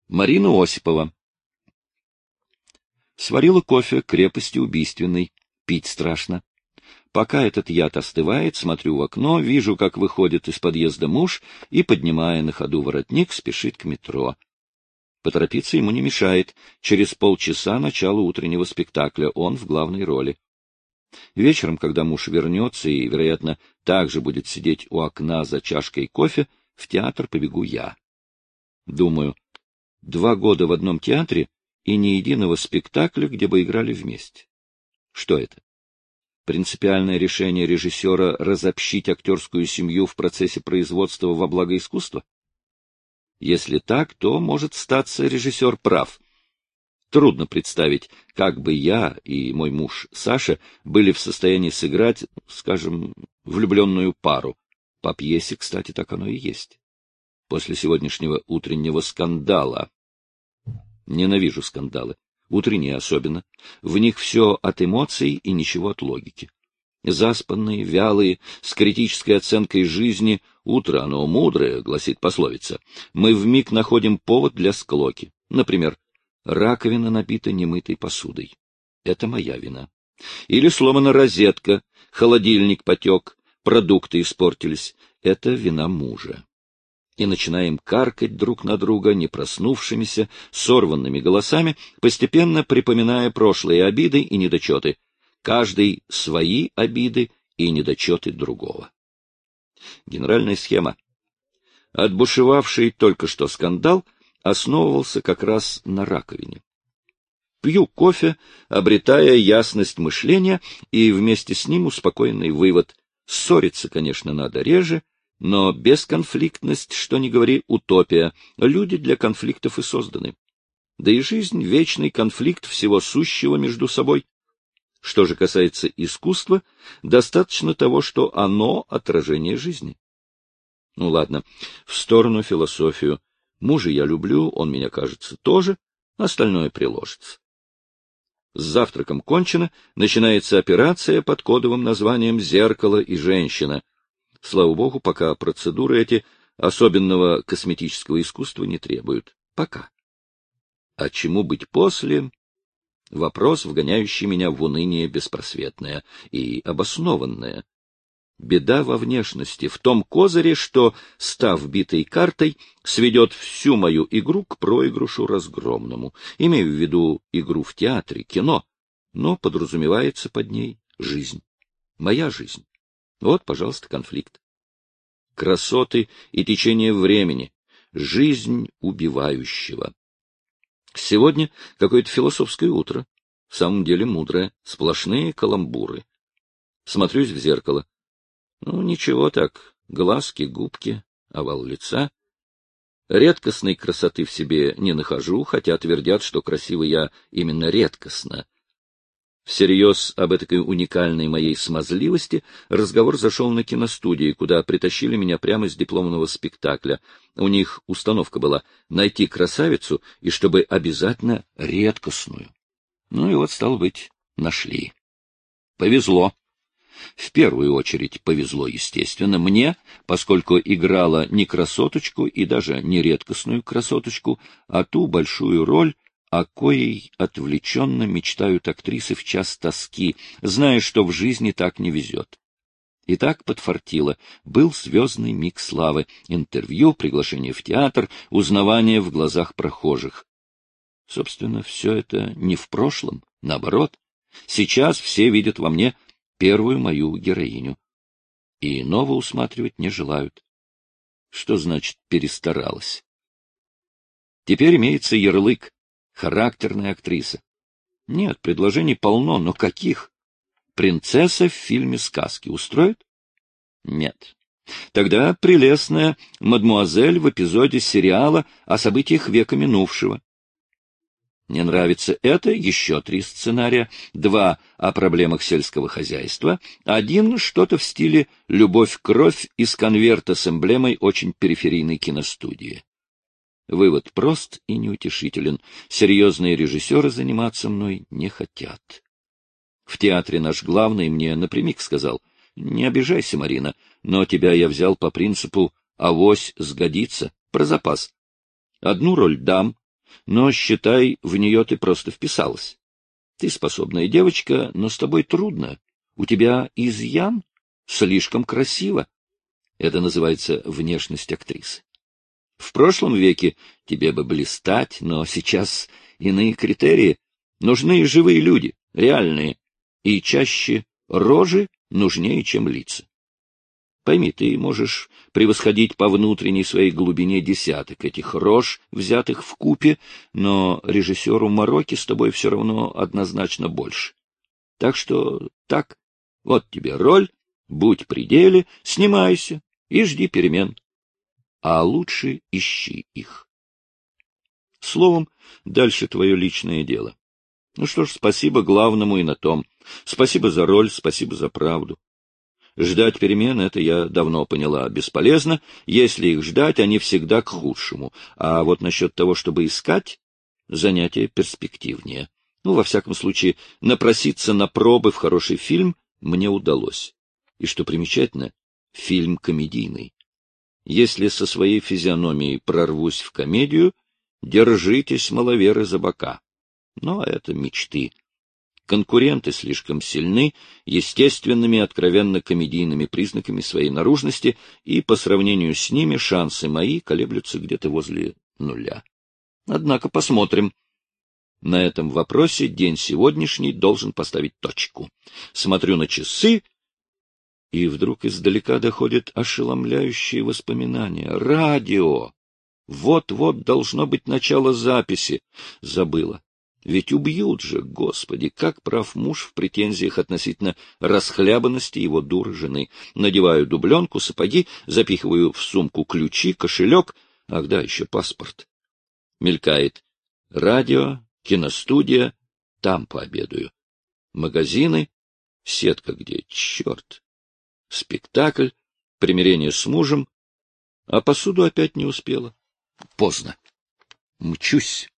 Марина Осипова. Сварила кофе крепости убийственной. Пить страшно. Пока этот яд остывает, смотрю в окно, вижу, как выходит из подъезда муж и, поднимая на ходу воротник, спешит к метро. Поторопиться ему не мешает. Через полчаса начало утреннего спектакля, он в главной роли. Вечером, когда муж вернется и, вероятно, также будет сидеть у окна за чашкой кофе, в театр побегу я. Думаю, 2 года в одном театре и ни единого спектакля, где бы играли вместе. Что это? Принципиальное решение режиссера разобщить актерскую семью в процессе производства во благо искусства? Если так, то, может статься, режиссер прав. Трудно представить, как бы я и мой муж Саша были в состоянии сыграть, скажем, влюбленную пару. По пьесе, кстати, так оно и есть. После сегодняшнего утреннего скандала. Ненавижу скандалы. Утренние особенно. В них все от эмоций и ничего от логики. Заспанные, вялые, с критической оценкой жизни, утро оно мудрое, гласит пословица, мы вмиг находим повод для склоки. Например, раковина набита немытой посудой. Это моя вина. Или сломана розетка, холодильник потек, продукты испортились. Это вина мужа. И начинаем каркать друг на друга не проснувшимися, сорванными голосами, постепенно припоминая прошлые обиды и недочеты, каждый свои обиды и недочеты другого. Генеральная схема. Отбушевавший только что скандал основывался как раз на раковине. Пью кофе, обретая ясность мышления и вместе с ним успокоенный вывод. Ссориться, конечно, надо реже, но бесконфликтность, что ни говори, утопия. Люди для конфликтов и созданы. Да и жизнь — вечный конфликт всего сущего между собой. Что же касается искусства, достаточно того, что оно — отражение жизни. Ну ладно, в сторону философию. Мужа я люблю, он меня, кажется, тоже, остальное приложится. С завтраком кончено, начинается операция под кодовым названием «Зеркало и женщина». Слава богу, пока процедуры эти особенного косметического искусства не требуют. Пока. А чему быть после? Вопрос, вгоняющий меня в уныние беспросветное и обоснованное. Беда во внешности, в том козыре, что, став битой картой, сведет всю мою игру к проигрышу разгромному. Имею в виду игру в театре, кино, но подразумевается под ней жизнь. Моя жизнь. Вот, пожалуйста, конфликт. Красоты и течение времени. Жизнь убивающего. Сегодня какое-то философское утро. В самом деле мудрое. Сплошные каламбуры. Смотрюсь в зеркало. Ну, ничего так. Глазки, губки, овал лица. Редкостной красоты в себе не нахожу, хотя твердят, что красивый я именно редкостно. Всерьез об этой уникальной моей смазливости разговор зашел на киностудии, куда притащили меня прямо с дипломного спектакля. У них установка была найти красавицу и чтобы обязательно редкостную. Ну и вот, стало быть, нашли. Повезло. В первую очередь повезло, естественно, мне, поскольку играла не красоточку и даже не редкостную красоточку, а ту большую роль, о коей отвлеченно мечтают актрисы в час тоски, зная, что в жизни так не везет. И так подфартило. Был звездный миг славы, интервью, приглашение в театр, узнавание в глазах прохожих. Собственно, все это не в прошлом, наоборот. Сейчас все видят во мне первую мою героиню. И иного усматривать не желают. Что значит перестаралась? Теперь имеется ярлык. Характерная актриса. Нет, предложений полно, но каких? Принцесса в фильме сказки устроит? Нет. Тогда прелестная мадмуазель в эпизоде сериала о событиях века минувшего. Не нравится это? Еще 3 сценария. 2 о проблемах сельского хозяйства. 1 что-то в стиле «Любовь-кровь» из конверта с эмблемой очень периферийной киностудии. Вывод прост и неутешителен. Серьезные режиссеры заниматься мной не хотят. В театре наш главный мне напрямик сказал: «Не обижайся, Марина, но тебя я взял по принципу «авось сгодится», про запас. 1 роль дам, но, считай, в нее ты просто вписалась. Ты способная девочка, но с тобой трудно. У тебя изъян, слишком красиво. Это называется внешность актрисы. В прошлом веке тебе бы блистать, но сейчас иные критерии. Нужны живые люди, реальные, и чаще рожи нужнее, чем лица. Пойми, ты можешь превосходить по внутренней своей глубине десяток этих рож, взятых вкупе, но режиссеру мороки с тобой все равно однозначно больше. Так что так, вот тебе роль, будь при деле, снимайся и жди перемен. А лучше ищи их. Словом, дальше твое личное дело. Ну что ж, спасибо главному и на том. Спасибо за роль, спасибо за правду. Ждать перемен — это я давно поняла, бесполезно. Если их ждать, они всегда к худшему. А вот насчет того, чтобы искать, занятие перспективнее. Ну, во всяком случае, напроситься на пробы в хороший фильм мне удалось. И, что примечательно, фильм комедийный. Если со своей физиономией прорвусь в комедию, держитесь, маловеры, за бока. Но это мечты. Конкуренты слишком сильны естественными, откровенно комедийными признаками своей наружности, и по сравнению с ними шансы мои колеблются где-то возле нуля. Однако посмотрим. На этом вопросе день сегодняшний должен поставить точку. Смотрю на часы, и вдруг издалека доходят ошеломляющие воспоминания. Радио! Вот-вот должно быть начало записи. Забыла. Ведь убьют же, Господи, как прав муж в претензиях относительно расхлябанности его дуры жены. Надеваю дубленку, сапоги, запихиваю в сумку ключи, кошелек, ах да, еще паспорт. Мелькает радио, киностудия, там пообедаю. Магазины, сетка где, черт. Спектакль, примирение с мужем, а посуду опять не успела. Поздно. Мчусь.